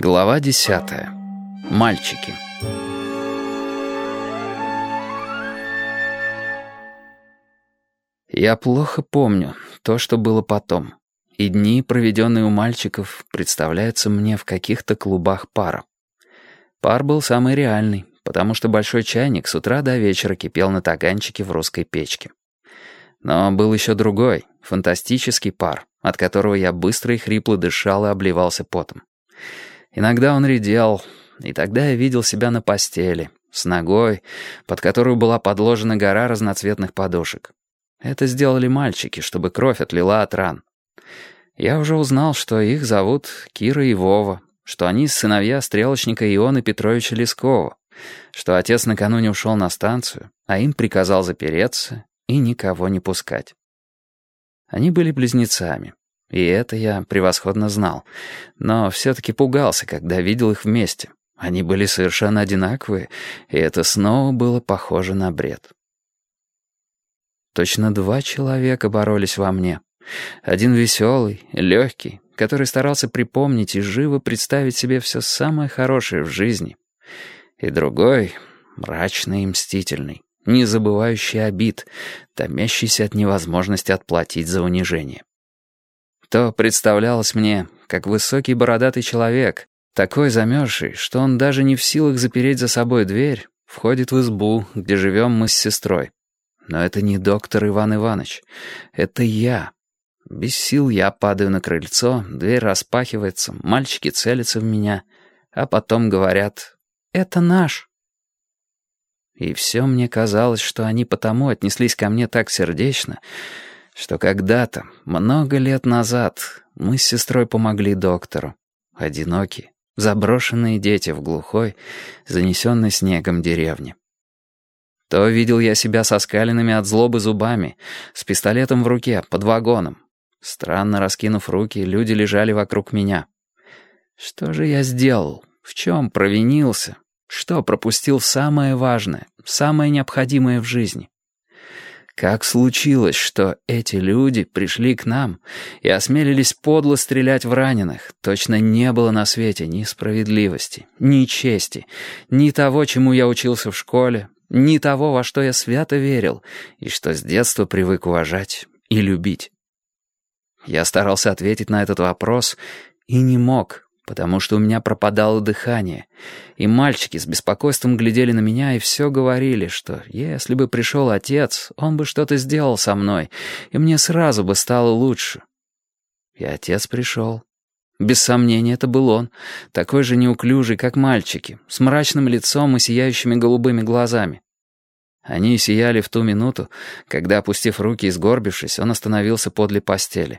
Глава 10. Мальчики. Я плохо помню то, что было потом, и дни, проведенные у мальчиков, представляются мне в каких-то клубах пара. Пар был самый реальный, потому что большой чайник с утра до вечера кипел на таганчике в русской печке. Но был еще другой, фантастический пар, от которого я быстро и хрипло дышал и обливался потом. Иногда он редел, и тогда я видел себя на постели, с ногой, под которую была подложена гора разноцветных подушек. Это сделали мальчики, чтобы кровь отлила от ран. Я уже узнал, что их зовут Кира и Вова, что они сыновья стрелочника Ионы Петровича Лескова, что отец накануне ушел на станцию, а им приказал запереться и никого не пускать. Они были близнецами. И это я превосходно знал. Но все-таки пугался, когда видел их вместе. Они были совершенно одинаковые, и это снова было похоже на бред. Точно два человека боролись во мне. Один веселый, легкий, который старался припомнить и живо представить себе все самое хорошее в жизни. И другой, мрачный и мстительный, не забывающий обид, томящийся от невозможности отплатить за унижение. То представлялось мне, как высокий бородатый человек, такой замерзший, что он даже не в силах запереть за собой дверь, входит в избу, где живем мы с сестрой. Но это не доктор Иван Иванович, это я. Без сил я падаю на крыльцо, дверь распахивается, мальчики целятся в меня, а потом говорят «это наш». И все мне казалось, что они потому отнеслись ко мне так сердечно, что когда-то, много лет назад, мы с сестрой помогли доктору. Одинокие, заброшенные дети в глухой, занесенной снегом деревне. То видел я себя со скаленными от злобы зубами, с пистолетом в руке, под вагоном. Странно раскинув руки, люди лежали вокруг меня. Что же я сделал? В чем провинился? Что пропустил самое важное, самое необходимое в жизни? Как случилось, что эти люди пришли к нам и осмелились подло стрелять в раненых? Точно не было на свете ни справедливости, ни чести, ни того, чему я учился в школе, ни того, во что я свято верил и что с детства привык уважать и любить. Я старался ответить на этот вопрос и не мог, потому что у меня пропадало дыхание, и мальчики с беспокойством глядели на меня и все говорили, что если бы пришел отец, он бы что-то сделал со мной, и мне сразу бы стало лучше. И отец пришел. Без сомнения, это был он, такой же неуклюжий, как мальчики, с мрачным лицом и сияющими голубыми глазами. Они сияли в ту минуту, когда, опустив руки и сгорбившись, он остановился подле постели.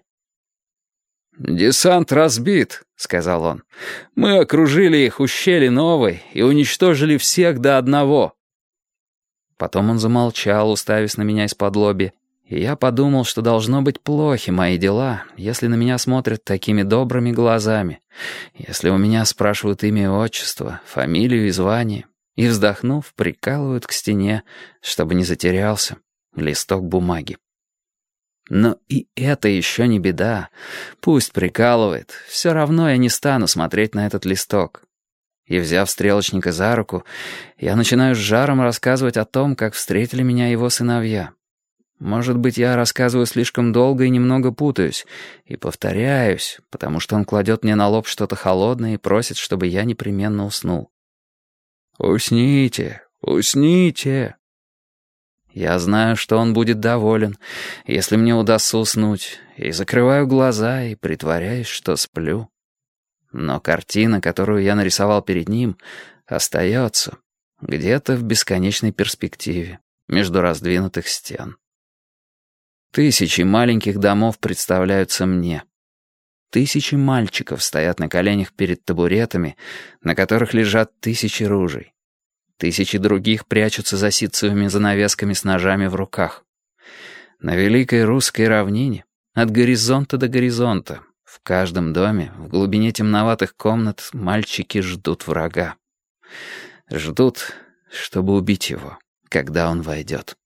«Десант разбит», — сказал он. «Мы окружили их у щели новой и уничтожили всех до одного». Потом он замолчал, уставясь на меня из-подлобья, и я подумал, что должно быть плохи мои дела, если на меня смотрят такими добрыми глазами, если у меня спрашивают имя и отчество, фамилию и звание, и, вздохнув, прикалывают к стене, чтобы не затерялся, листок бумаги. Но и это еще не беда. Пусть прикалывает. Все равно я не стану смотреть на этот листок. И, взяв стрелочника за руку, я начинаю с жаром рассказывать о том, как встретили меня его сыновья. Может быть, я рассказываю слишком долго и немного путаюсь, и повторяюсь, потому что он кладет мне на лоб что-то холодное и просит, чтобы я непременно уснул. «Усните, усните!» Я знаю, что он будет доволен, если мне удастся уснуть, и закрываю глаза и притворяюсь, что сплю. Но картина, которую я нарисовал перед ним, остается где-то в бесконечной перспективе, между раздвинутых стен. Тысячи маленьких домов представляются мне. Тысячи мальчиков стоят на коленях перед табуретами, на которых лежат тысячи ружей. Тысячи других прячутся за ситцевыми занавесками с ножами в руках. На великой русской равнине, от горизонта до горизонта, в каждом доме, в глубине темноватых комнат, мальчики ждут врага. Ждут, чтобы убить его, когда он войдет.